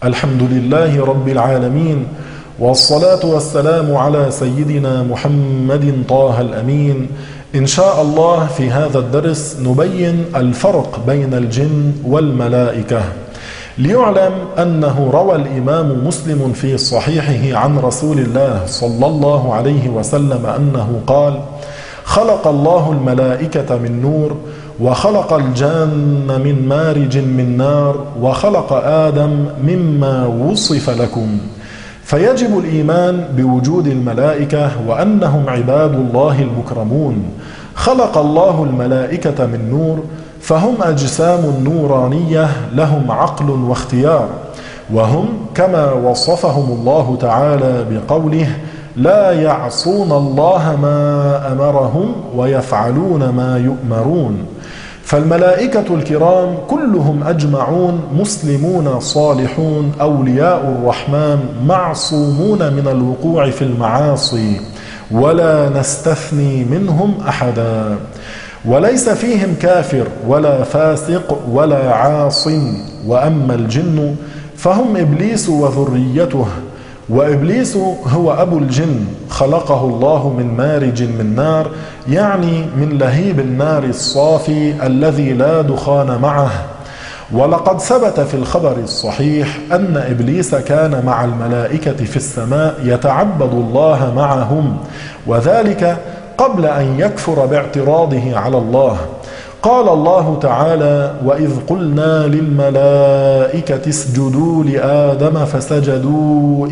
الحمد لله رب العالمين، والصلاة والسلام على سيدنا محمد طه الأمين. إن شاء الله في هذا الدرس نبين الفرق بين الجن والملائكة. ليعلم أنه روى الإمام مسلم في صحيحه عن رسول الله صلى الله عليه وسلم أنه قال: خلق الله الملائكة من نور، وخلق الجن من مارج من نار، وخلق آدم مما وصف لكم. فيجب الإيمان بوجود الملائكة وأنهم عباد الله المكرمون. خلق الله الملائكة من نور، فهم أجسام نورانية لهم عقل واختيار، وهم كما وصفهم الله تعالى بقوله: لا يعصون الله ما أمرهم ويفعلون ما يؤمرون. فالملائكة الكرام كلهم أجمعون مسلمون صالحون أولياء الرحمن معصومون من الوقوع في المعاصي، ولا نستثني منهم أحدا، وليس فيهم كافر ولا فاسق ولا عاص. وأما الجن فهم إبليس وذريته، وإبليس هو أبو الجن، خلقه الله من مارج من نار، يعني من لهيب النار الصافي الذي لا دخان معه. ولقد ثبت في الخبر الصحيح أن إبليس كان مع الملائكة في السماء يتعبد الله معهم، وذلك قبل أن يكفر باعتراضه على الله. قال الله تعالى: وإذ قلنا للملائكة اسجدوا لآدم فسجدوا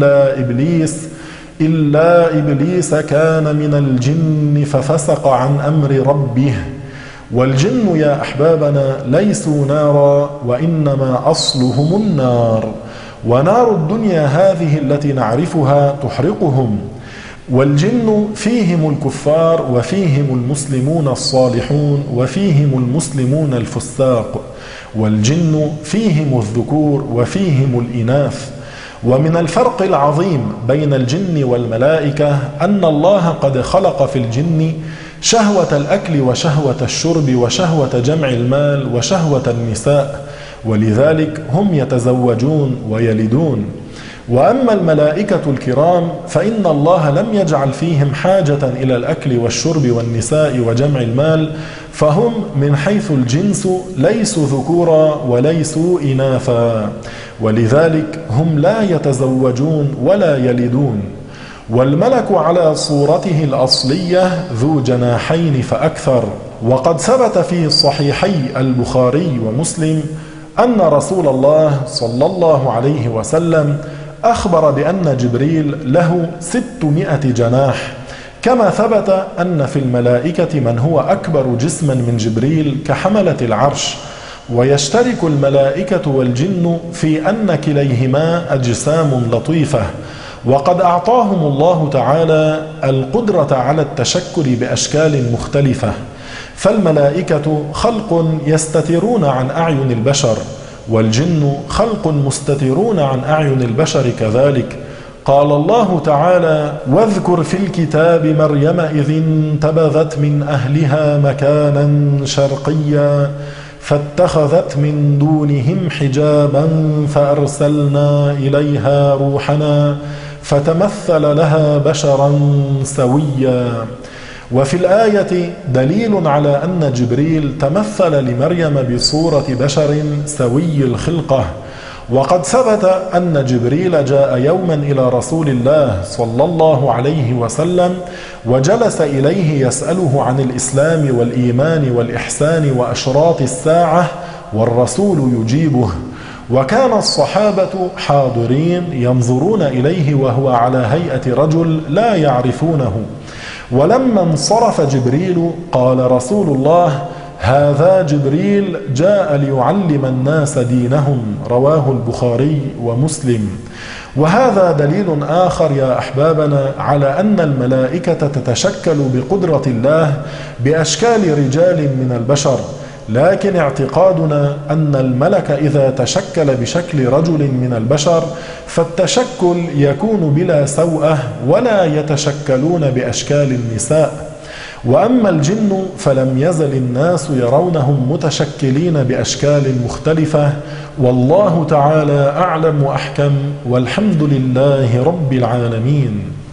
إلا إبليس كان من الجن ففسق عن أمر ربه. والجن يا أحبابنا ليسوا نارا، وإنما أصلهم النار، ونار الدنيا هذه التي نعرفها تحرقهم. والجن فيهم الكفار، وفيهم المسلمون الصالحون، وفيهم المسلمون الفساق. والجن فيهم الذكور وفيهم الإناث. ومن الفرق العظيم بين الجن والملائكة أن الله قد خلق في الجن شهوة الأكل وشهوة الشرب وشهوة جمع المال وشهوة النساء، ولذلك هم يتزوجون ويلدون. وأما الملائكة الكرام فإن الله لم يجعل فيهم حاجة إلى الأكل والشرب والنساء وجمع المال، فهم من حيث الجنس ليسوا ذكورا وليسوا إناثا، ولذلك هم لا يتزوجون ولا يلدون. والملك على صورته الأصلية ذو جناحين فأكثر. وقد ثبت في صحيحي البخاري ومسلم أن رسول الله صلى الله عليه وسلم أخبر بأن جبريل له 600 جناح، كما ثبت أن في الملائكة من هو أكبر جسما من جبريل كحملة العرش. ويشترك الملائكة والجن في أن كليهما أجسام لطيفة، وقد أعطاهم الله تعالى القدرة على التشكل بأشكال مختلفة. فالملائكة خلق يستترون عن أعين البشر، والجن خلق مستترون عن أعين البشر كذلك. قال الله تعالى: واذكر في الكتاب مريم إذ انتبذت من أهلها مكانا شرقيا فاتخذت من دونهم حجابا فأرسلنا إليها روحنا فتمثل لها بشرا سويا. وفي الآية دليل على أن جبريل تمثل لمريم بصورة بشر سوي الخلقة. وقد ثبت أن جبريل جاء يوما إلى رسول الله صلى الله عليه وسلم وجلس إليه يسأله عن الإسلام والإيمان والإحسان وأشراط الساعة، والرسول يجيبه. وكان الصحابة حاضرين ينظرون إليه وهو على هيئة رجل لا يعرفونه. ولما انصرف جبريل قال رسول الله: هذا جبريل جاء ليعلم الناس دينهم. رواه البخاري ومسلم. وهذا دليل آخر يا أحبابنا على أن الملائكة تتشكل بقدرة الله بأشكال رجال من البشر، لكن اعتقادنا أن الملك إذا تشكل بشكل رجل من البشر فالتشكل يكون بلا سوءة، ولا يتشكلون بأشكال النساء. وأما الجن فلم يزل الناس يرونهم متشكلين بأشكال مختلفة، والله تعالى أعلم وأحكم، والحمد لله رب العالمين.